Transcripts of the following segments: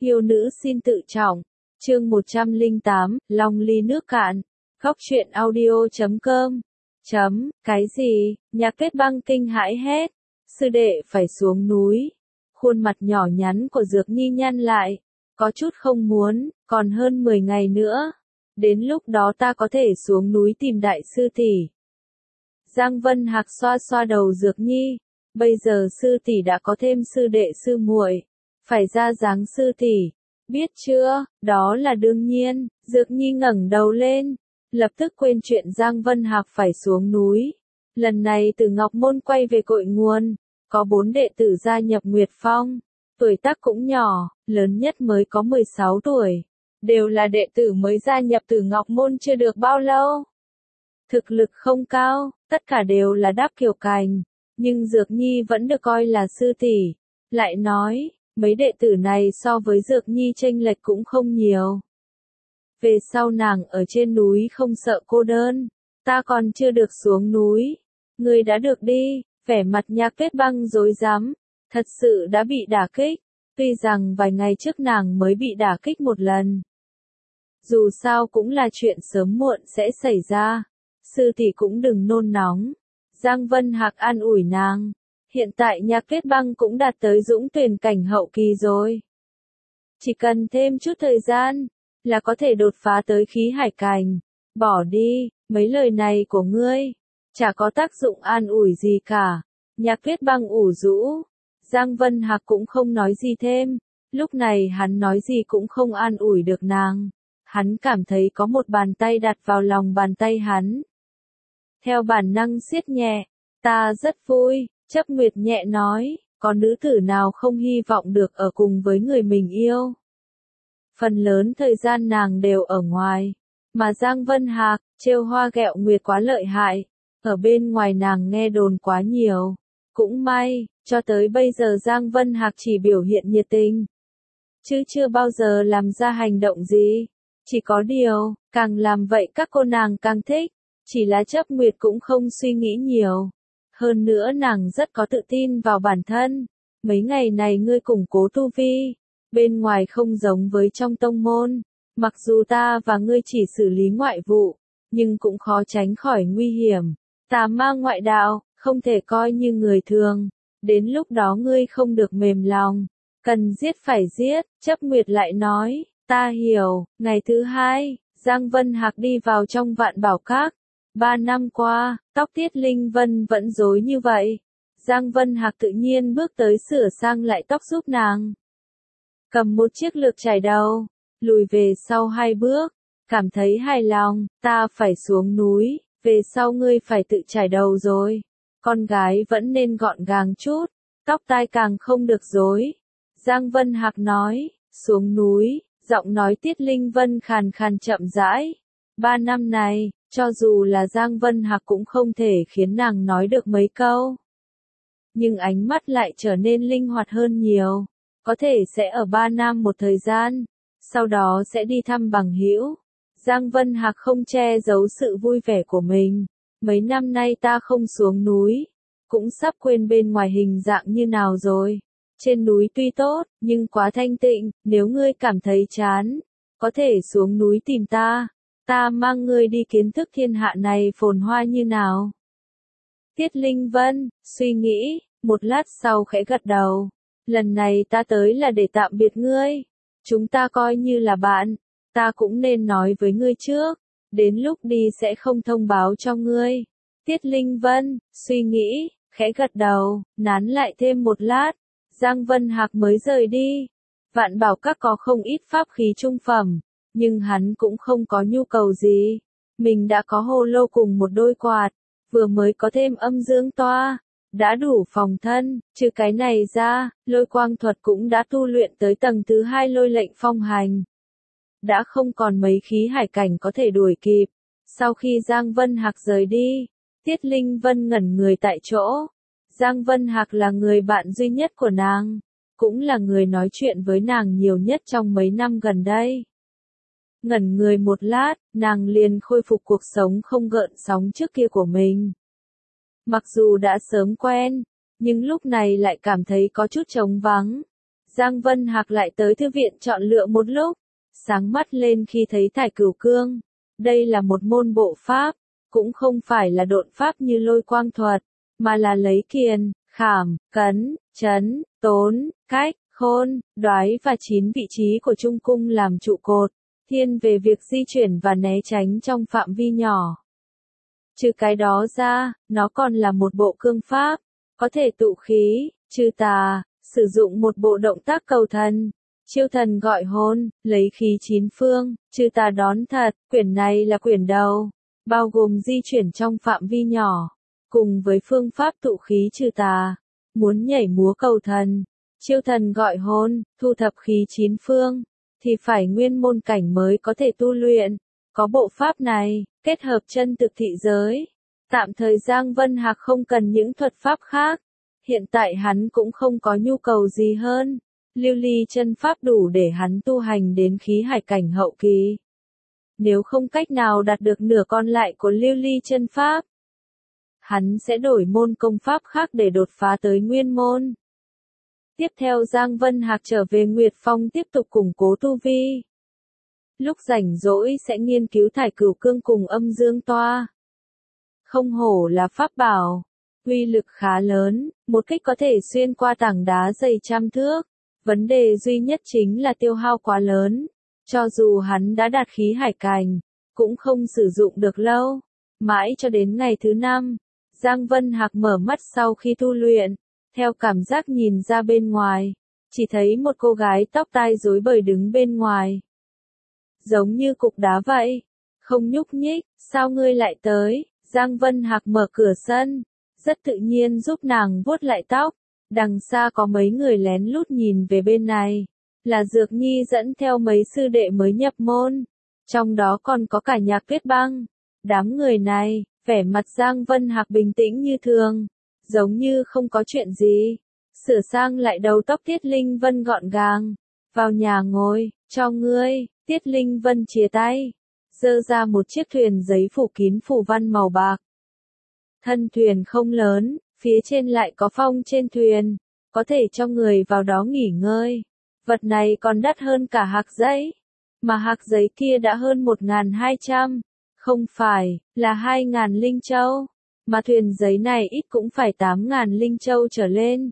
Yêu nữ xin tự trọng. Chương 108, Long ly nước cạn. Góc truyện audio.com. Cái gì? Nhà Kết Băng kinh hãi hét. Sư đệ phải xuống núi. Khuôn mặt nhỏ nhắn của Dược Nhi nhăn lại. Có chút không muốn, còn hơn 10 ngày nữa. Đến lúc đó ta có thể xuống núi tìm đại sư tỷ. Giang Vân Hạc xoa xoa đầu Dược Nhi. Bây giờ sư tỷ đã có thêm sư đệ sư muội, phải ra dáng sư tỷ, biết chưa? Đó là đương nhiên. Dược Nhi ngẩng đầu lên, lập tức quên chuyện Giang Vân Hạc phải xuống núi. Lần này từ Ngọc Môn quay về cội nguồn, có 4 đệ tử gia nhập Nguyệt Phong, tuổi tác cũng nhỏ, lớn nhất mới có 16 tuổi, đều là đệ tử mới gia nhập từ Ngọc Môn chưa được bao lâu. Thực lực không cao, tất cả đều là đáp kiều cành, nhưng Dược Nhi vẫn được coi là sư tỷ. Lại nói, mấy đệ tử này so với Dược Nhi chênh lệch cũng không nhiều. Về sau nàng ở trên núi không sợ cô đơn, ta còn chưa được xuống núi, người đã được đi. Vẻ mặt Nhà Kết Băng rối rắm, thật sự đã bị đả kích, tuy rằng vài ngày trước nàng mới bị đả kích một lần. Dù sao cũng là chuyện sớm muộn sẽ xảy ra, sư tỷ cũng đừng nôn nóng. Giang Vân Hạc an ủi nàng, hiện tại Nhà Kết Băng cũng đạt tới dũng tuyển cảnh hậu kỳ rồi. Chỉ cần thêm chút thời gian, là có thể đột phá tới khí hải cảnh. Bỏ đi, mấy lời này của ngươi, chả có tác dụng an ủi gì cả. Nhà Kết Băng ủ rũ. Giang Vân Hạc cũng không nói gì thêm, lúc này hắn nói gì cũng không an ủi được nàng. Hắn cảm thấy có một bàn tay đặt vào lòng bàn tay hắn. Theo bản năng siết nhẹ, ta rất vui, Chấp Nguyệt nhẹ nói, có nữ tử nào không hy vọng được ở cùng với người mình yêu. Phần lớn thời gian nàng đều ở ngoài, mà Giang Vân Hạc, trêu hoa ghẹo nguyệt quá lợi hại, ở bên ngoài nàng nghe đồn quá nhiều. Cũng may, cho tới bây giờ Giang Vân Hạc chỉ biểu hiện nhiệt tình, chứ chưa bao giờ làm ra hành động gì. Chỉ có điều, càng làm vậy các cô nàng càng thích. Chỉ là Chấp Nguyệt cũng không suy nghĩ nhiều. Hơn nữa nàng rất có tự tin vào bản thân. Mấy ngày này ngươi củng cố tu vi, bên ngoài không giống với trong tông môn. Mặc dù ta và ngươi chỉ xử lý ngoại vụ, nhưng cũng khó tránh khỏi nguy hiểm. Tà ma ngoại đạo, không thể coi như người thường. Đến lúc đó ngươi không được mềm lòng. Cần giết phải giết, Chấp Nguyệt lại nói. Ta hiểu. Ngày thứ hai, Giang Vân Hạc đi vào trong Vạn Bảo Các. 3 năm qua, tóc Tiết Linh Vân vẫn rối như vậy. Giang Vân Hạc tự nhiên bước tới sửa sang lại tóc giúp nàng. Cầm một chiếc lược chải đầu, lùi về sau 2 bước, cảm thấy hài lòng, ta phải xuống núi, về sau ngươi phải tự chải đầu rồi. Con gái vẫn nên gọn gàng chút, tóc tai càng không được rối. Giang Vân Hạc nói, xuống núi, giọng nói Tiết Linh Vân khàn khàn chậm rãi. 3 năm này, cho dù là Giang Vân Hạc cũng không thể khiến nàng nói được mấy câu. Nhưng ánh mắt lại trở nên linh hoạt hơn nhiều. Có thể sẽ ở 3 năm một thời gian, sau đó sẽ đi thăm bằng hữu. Giang Vân Hạc không che giấu sự vui vẻ của mình. Mấy năm nay ta không xuống núi, cũng sắp quên bên ngoài hình dạng như nào rồi. Trên núi tuy tốt, nhưng quá thanh tịnh, nếu ngươi cảm thấy chán, có thể xuống núi tìm ta. Ta mang ngươi đi kiến thức thiên hạ này phồn hoa như nào. Tiết Linh Vân, suy nghĩ, một lát sau khẽ gật đầu. Lần này ta tới là để tạm biệt ngươi. Chúng ta coi như là bạn. Ta cũng nên nói với ngươi trước. Đến lúc đi sẽ không thông báo cho ngươi. Tiết Linh Vân, suy nghĩ, khẽ gật đầu, nán lại thêm một lát. Giang Vân Hạc mới rời đi. Vạn Bảo Các có không ít pháp khí trung phẩm. Nhưng hắn cũng không có nhu cầu gì. Mình đã có hồ lô cùng một đôi quạt. Vừa mới có thêm âm dương toa. Đã đủ phòng thân. Trừ cái này ra, lôi quang thuật cũng đã tu luyện tới tầng thứ 2 lôi lệnh phong hành. Đã không còn mấy khí hải cảnh có thể đuổi kịp. Sau khi Giang Vân Hạc rời đi, Tiết Linh Vân ngẩn người tại chỗ. Giang Vân Hạc là người bạn duy nhất của nàng. Cũng là người nói chuyện với nàng nhiều nhất trong mấy năm gần đây. Ngẩn người một lát, nàng liền khôi phục cuộc sống không gợn sóng trước kia của mình. Mặc dù đã sớm quen, nhưng lúc này lại cảm thấy có chút trống vắng. Giang Vân Hạc lại tới thư viện chọn lựa một lúc, sáng mắt lên khi thấy thải cửu cương. Đây là một môn bộ pháp, cũng không phải là độn pháp như lôi quang thuật, mà là lấy kiền, khảm, cấn, chấn, tốn, cách, khôn, đoái và 9 vị trí của trung cung làm trụ cột, thiên về việc di chuyển và né tránh trong phạm vi nhỏ. Trừ cái đó ra, nó còn là một bộ cương pháp, có thể tụ khí, trừ tà, sử dụng một bộ động tác cầu thần, chiêu thần gọi hồn, lấy khí 9 phương, trừ tà đón thật. Quyển này là quyển đầu, bao gồm di chuyển trong phạm vi nhỏ, cùng với phương pháp tụ khí trừ tà, muốn nhảy múa cầu thần, chiêu thần gọi hồn, thu thập khí 9 phương, thì phải nguyên môn cảnh mới có thể tu luyện. Có bộ pháp này, kết hợp chân thực thị giới. Tạm thời Giang Vân Hạc không cần những thuật pháp khác. Hiện tại hắn cũng không có nhu cầu gì hơn. Lưu ly chân pháp đủ để hắn tu hành đến khí hải cảnh hậu kỳ. Nếu không cách nào đạt được nửa còn lại của lưu ly chân pháp, hắn sẽ đổi môn công pháp khác để đột phá tới nguyên môn. Tiếp theo Giang Vân Hạc trở về Nguyệt Phong tiếp tục củng cố tu vi. Lúc rảnh rỗi sẽ nghiên cứu thải cửu cương cùng âm dương toa. Không hổ là pháp bảo, uy lực khá lớn, một kích có thể xuyên qua tảng đá dày trăm thước. Vấn đề duy nhất chính là tiêu hao quá lớn. Cho dù hắn đã đạt khí hải cảnh, cũng không sử dụng được lâu. Mãi cho đến ngày thứ 5, Giang Vân Hạc mở mắt sau khi tu luyện, theo cảm giác nhìn ra bên ngoài, chỉ thấy một cô gái tóc tai rối bời đứng bên ngoài. Giống như cục đá vậy, không nhúc nhích. Sao ngươi lại tới? Giang Vân Hạc mở cửa sân, rất tự nhiên giúp nàng vuốt lại tóc. Đằng xa có mấy người lén lút nhìn về bên này, là Dược Nhi dẫn theo mấy sư đệ mới nhập môn, trong đó còn có cả Nhạc Tuyết Băng. Đám người này, vẻ mặt Giang Vân Hạc bình tĩnh như thường, giống như không có chuyện gì. Sửa sang lại đầu tóc Tiết Linh Vân gọn gàng, vào nhà ngồi, cho ngươi. Tiết Linh Vân chìa tay, giơ ra một chiếc thuyền giấy phủ kín phủ văn màu bạc. Thân thuyền không lớn, phía trên lại có phong trên thuyền, có thể cho người vào đó nghỉ ngơi. Vật này còn đắt hơn cả hạc giấy, mà hạc giấy kia đã hơn 1.200, không phải, là 2.000 linh châu, mà thuyền giấy này ít cũng phải 8.000 linh châu trở lên.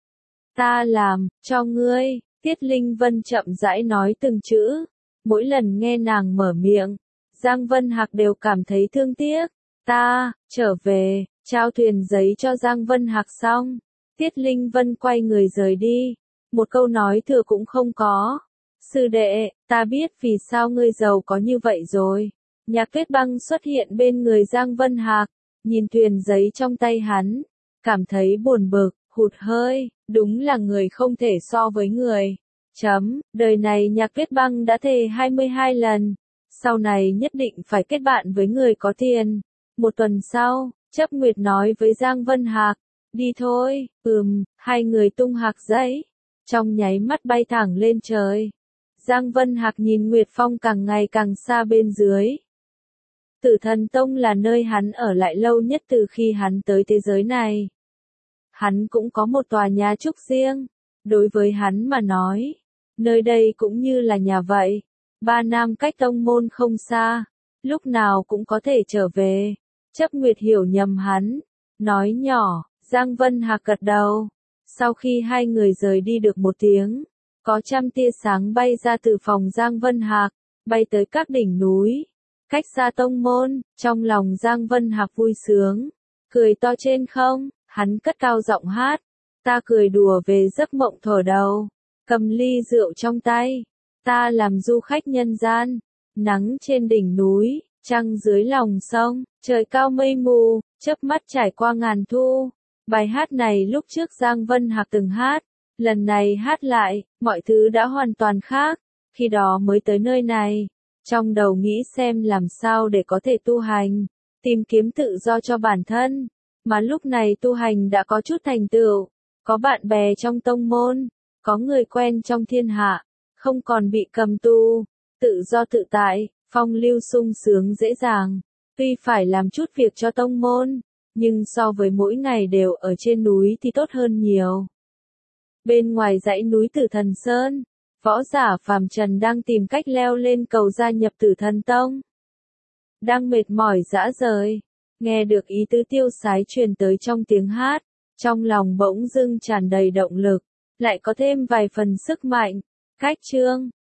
Ta làm, cho ngươi. Tiết Linh Vân chậm rãi nói từng chữ. Mỗi lần nghe nàng mở miệng, Giang Vân Hạc đều cảm thấy thương tiếc. Ta, trở về, trao thuyền giấy cho Giang Vân Hạc xong. Tiết Linh Vân quay người rời đi. Một câu nói thừa cũng không có. Sư đệ, ta biết vì sao ngươi giàu có như vậy rồi. Nhạc Tuyết Băng xuất hiện bên người Giang Vân Hạc, nhìn thuyền giấy trong tay hắn, cảm thấy buồn bực, hụt hơi, đúng là người không thể so với người. Đời này Nhạc Tuyết Băng đã thề 22 lần, sau này nhất định phải kết bạn với người có tiền. Một tuần sau, Chấp Nguyệt nói với Giang Vân Hạc, đi thôi. Hai người tung hạc giấy, trong nháy mắt bay thẳng lên trời. Giang Vân Hạc nhìn Nguyệt Phong càng ngày càng xa bên dưới. Tử Thần Tông là nơi hắn ở lại lâu nhất từ khi hắn tới thế giới này. Hắn cũng có một tòa nhà trúc riêng. Đối với hắn mà nói, nơi đây cũng như là nhà vậy. Ba Nam cách tông môn không xa, lúc nào cũng có thể trở về. Chấp Nguyệt hiểu nhầm hắn, nói nhỏ. Giang Vân Hạc gật đầu. Sau khi hai người rời đi được một tiếng, có trăm tia sáng bay ra từ phòng Giang Vân Hạc, bay tới các đỉnh núi, cách xa tông môn. Trong lòng Giang Vân Hạc vui sướng, cười to trên không, hắn cất cao giọng hát. Ta cười đùa về giấc mộng thuở đầu, cầm ly rượu trong tay, ta làm du khách nhân gian, nắng trên đỉnh núi, trăng dưới lòng sông, trời cao mây mù, chớp mắt trải qua ngàn thu. Bài hát này lúc trước Giang Vân Hạc từng hát, lần này hát lại, mọi thứ đã hoàn toàn khác. Khi đó mới tới nơi này, trong đầu nghĩ xem làm sao để có thể tu hành, tìm kiếm tự do cho bản thân, mà lúc này tu hành đã có chút thành tựu, có bạn bè trong tông môn, có người quen trong thiên hạ, không còn bị cầm tù, tự do tự tại, phong lưu sung sướng dễ dàng. Tuy phải làm chút việc cho tông môn, nhưng so với mỗi ngày đều ở trên núi thì tốt hơn nhiều. Bên ngoài dãy núi Tử Thần Sơn, võ giả phàm trần đang tìm cách leo lên cầu gia nhập Tử Thần Tông. Đang mệt mỏi rã rời, nghe được ý tứ tiêu sái truyền tới trong tiếng hát, trong lòng bỗng dưng tràn đầy động lực, lại có thêm vài phần sức mạnh. Cách chương